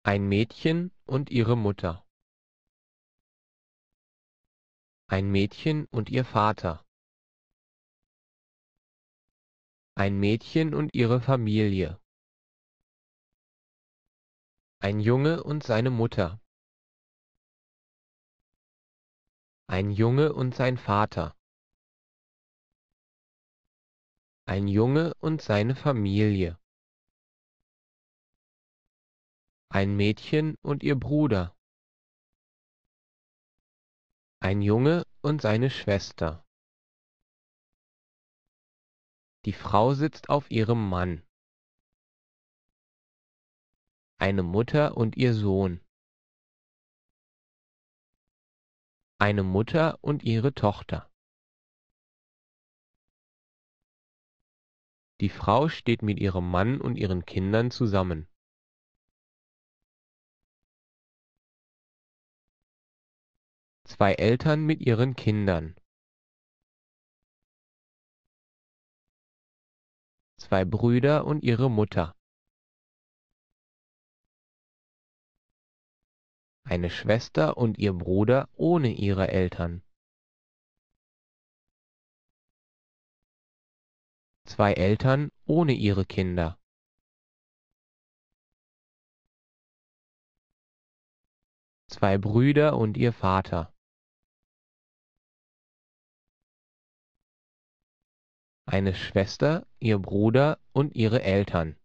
Ein Mädchen und ihre Mutter. Ein Mädchen und ihr Vater. Ein Mädchen und ihre Familie. Ein Junge und seine Mutter. Ein Junge und sein Vater. Ein Junge und seine Familie. Ein Mädchen und ihr Bruder. Ein Junge und seine Schwester. Die Frau sitzt auf ihrem Mann. Eine Mutter und ihr Sohn. Eine Mutter und ihre Tochter. Die Frau steht mit ihrem Mann und ihren Kindern zusammen. Zwei Eltern mit ihren Kindern. Zwei Brüder und ihre Mutter. Eine Schwester und ihr Bruder ohne ihre Eltern. Zwei Eltern ohne ihre Kinder. Zwei Brüder und ihr Vater. Eine Schwester, ihr Bruder und ihre Eltern.